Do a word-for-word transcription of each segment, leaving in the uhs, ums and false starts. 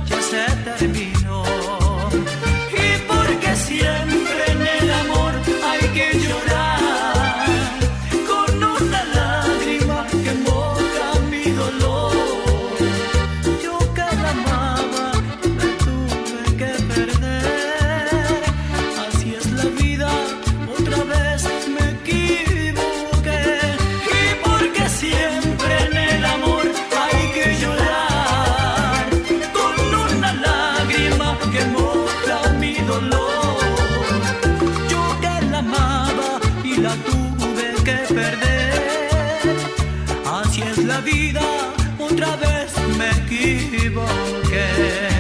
noche se terminó. Y porque siempre en el amor hay que llorar, con una lágrima que moja mi dolor. Yo que la amaba me tuve que perder. Así es la vida, otra vez me equivoqué. Y porque siempre en el amor hay que llorar, con una lágrima que moja mi dolor. Yo que la amaba y la tuve que perder. Así es la vida, otra vez me equivoqué.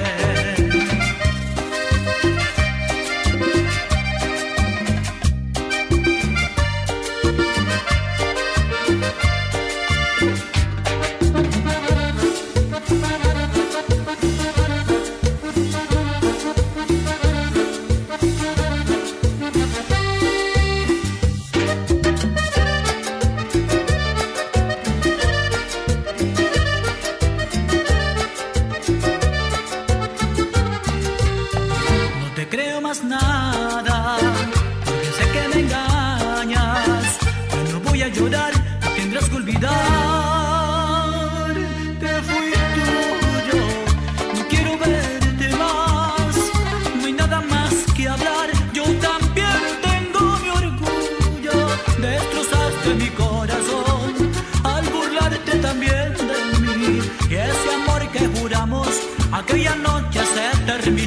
No te creo más nada, porque sé que me engañas. Yo no voy a llorar, tendrás que olvidar que fui tuyo. No quiero verte más, no hay nada más que hablar. Yo también tengo mi orgullo. Destrozaste mi corazón al burlarte también de mí. Y ese amor que juramos aquella noche se terminó.